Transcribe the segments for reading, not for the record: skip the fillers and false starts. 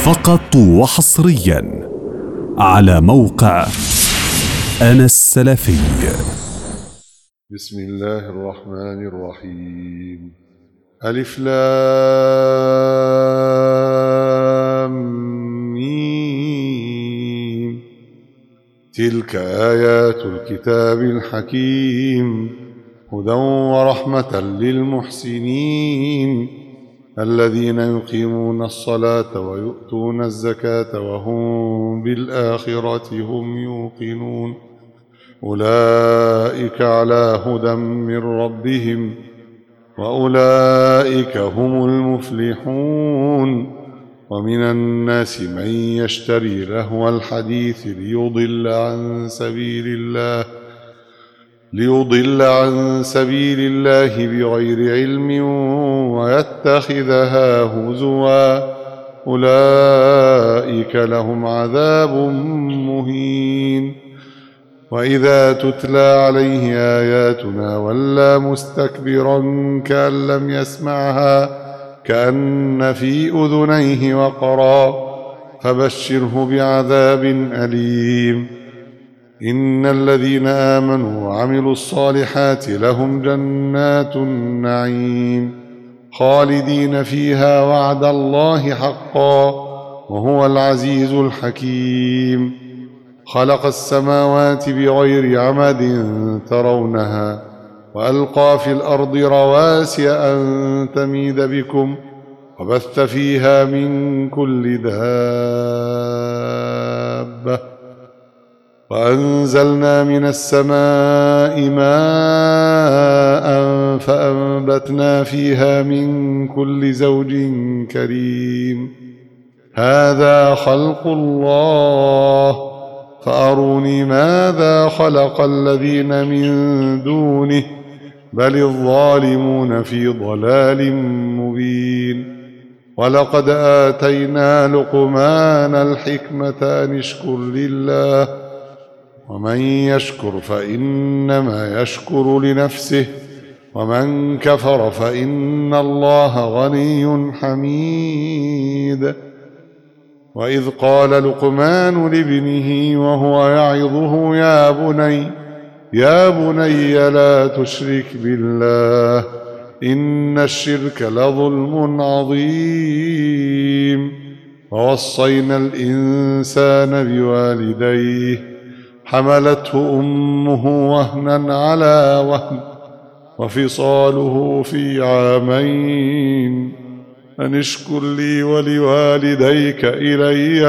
فقط وحصريا على موقع أنا السلفي. بسم الله الرحمن الرحيم. ألف لام ميم. تلك آيات الكتاب الحكيم هدى ورحمة للمحسنين الذين يقيمون الصلاة ويؤتون الزكاة وهم بالآخرة هم يوقنون أولئك على هدى من ربهم وأولئك هم المفلحون. ومن الناس من يشتري لهو الحديث ليضل عن سبيل الله بغير علم ويتخذها هزوا أولئك لهم عذاب مهين. وإذا تتلى عليه آياتنا ولى مستكبرا كأن لم يسمعها كأن في أذنيه وقرا فبشره بعذاب أليم. إن الذين آمنوا وعملوا الصالحات لهم جنات النعيم خالدين فيها وعد الله حقا وهو العزيز الحكيم. خلق السماوات بغير عمد ترونها وألقى في الأرض رواسي أن تميد بكم وبث فيها من كل دابة وأنزلنا من السماء ماء فأنبتنا فيها من كل زوج كريم. هذا خلق الله فأروني ماذا خلق الذين من دونه بل الظالمون في ضلال مبين. ولقد آتينا لقمان الحكمة أن اشكر لله ومن يشكر فإنما يشكر لنفسه ومن كفر فإن الله غني حميد. وإذ قال لقمان لابنه وهو يعظه يا بني لا تشرك بالله إن الشرك لظلم عظيم. ووصينا الإنسان بوالديه حملته أمه وهنا على وهن وفصاله في عامين أن اشكر لي ولوالديك إلي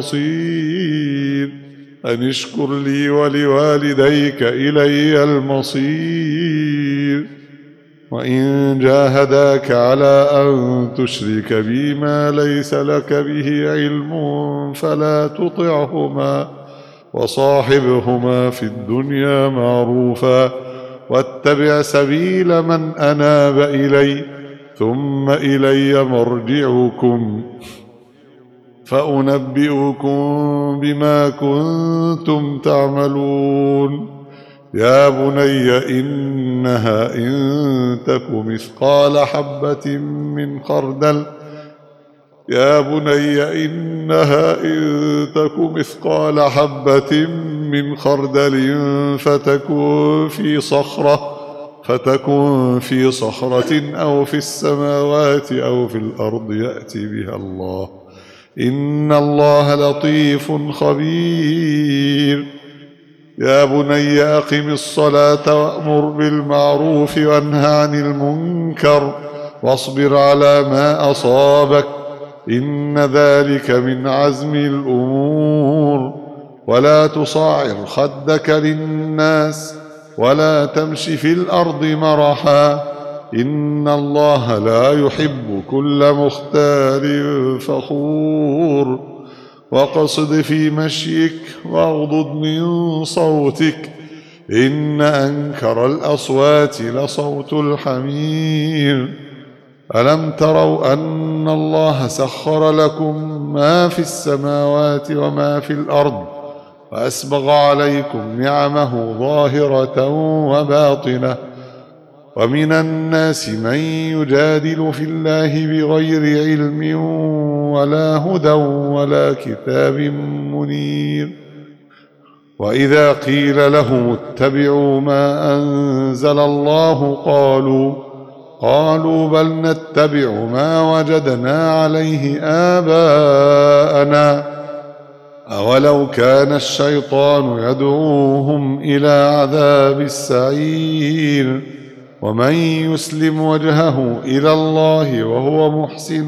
المصير. وإن جاهداك على أن تشرك بي ما ليس لك به علم فلا تطعهما وصاحبهما في الدنيا معروفا واتبع سبيل من أناب إلي ثم إلي مرجعكم فأنبئكم بما كنتم تعملون. يا بني إنها إن تك مثقال حبة من خردل فتكن في صخرة أو في السماوات أو في الأرض يأتي بها الله إن الله لطيف خبير. يا بني أقم الصلاة وأمر بالمعروف وانه عن المنكر واصبر على ما أصابك إن ذلك من عزم الأمور. ولا تصعر خدك للناس ولا تمش في الأرض مرحا إن الله لا يحب كل مختال فخور. وقصد في مشيك واغضض من صوتك إن أنكر الأصوات لصوت الحمير. ألم تروا أن الله سخر لكم ما في السماوات وما في الأرض وأسبغ عليكم نعمه ظاهرة وباطنة ومن الناس من يجادل في الله بغير علم ولا هدى ولا كتاب منير. وإذا قيل لهم اتبعوا ما أنزل الله قالوا بل نتبع ما وجدنا عليه آباءنا أولو كان الشيطان يدعوهم إلى عذاب السعير. ومن يسلم وجهه إلى الله وهو محسن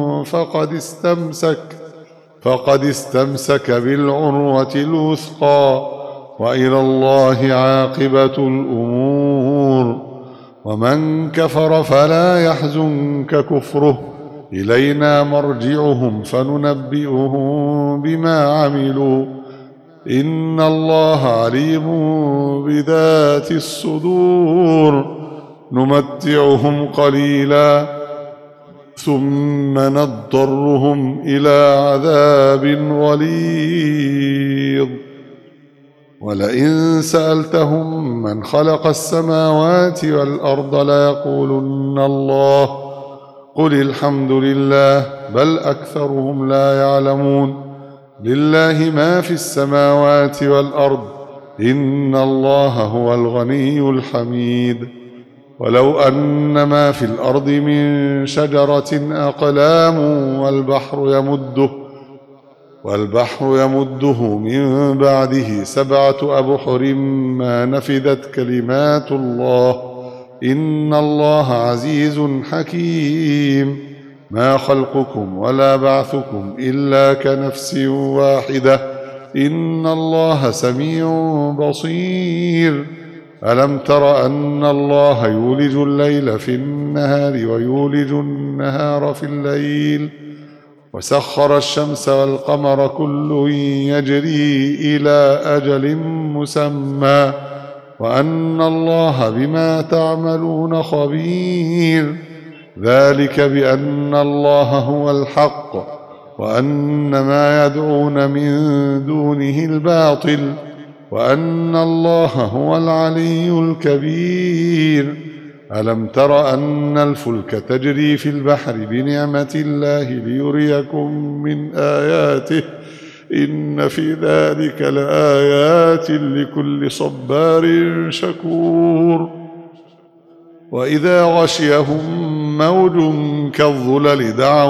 فقد استمسك بالعروة الوثقى وإلى الله عاقبة الأمور. ومن كفر فلا يحزنك كفره إلينا مرجعهم فننبئهم بما عملوا إن الله عليم بذات الصدور. نمتعهم قليلا ثم نضطرهم إلى عذاب غليظ. ولئن سألتهم من خلق السماوات والأرض ليقولن الله قل الحمد لله بل أكثرهم لا يعلمون. لله ما في السماوات والأرض إن الله هو الغني الحميد. ولو أن ما في الأرض من شجرة أقلام والبحر يمده من بعده 7 أبحر ما نفدت كلمات الله إن الله عزيز حكيم. ما خلقكم ولا بعثكم إلا كنفس واحدة إن الله سميع بصير. ألم تر أن الله يولج الليل في النهار ويولج النهار في الليل وسخر الشمس والقمر كل يجري إلى أجل مسمى وأن الله بما تعملون خبير. ذلك بأن الله هو الحق وأن ما يدعون من دونه الباطل وأن الله هو العلي الكبير. ألم تر أن الفلك تجري في البحر بنعمة الله ليريكم من آياته إن في ذلك لآيات لكل صبار شكور. وإذا غشيهم موج كالظلل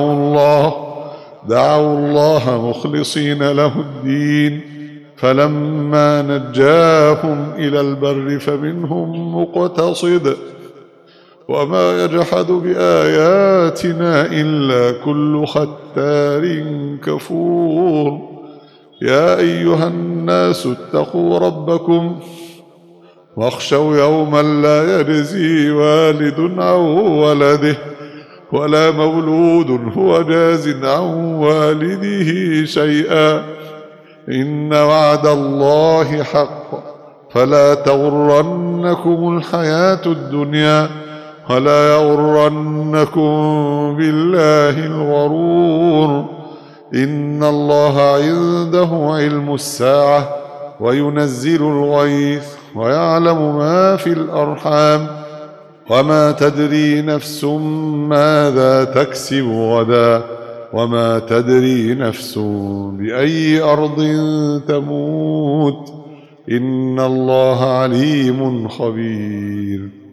دعوا الله مخلصين له الدين فلما نجاهم إلى البر فمنهم مقتصد وما يجحد بآياتنا إلا كل ختار كفور. يا أيها الناس اتقوا ربكم واخشوا يوما لا يجزي والد عن ولده ولا مولود هو جاز عن والده شيئا إن وعد الله حق فلا تغرنكم الحياة الدنيا ولا يغرنكم بالله الغرور. إن الله عنده علم الساعة وينزل الغيث ويعلم ما في الأرحام وما تدري نفس ماذا تكسب غدا وما تدري نفس بأي أرض تموت إن الله عليم خبير.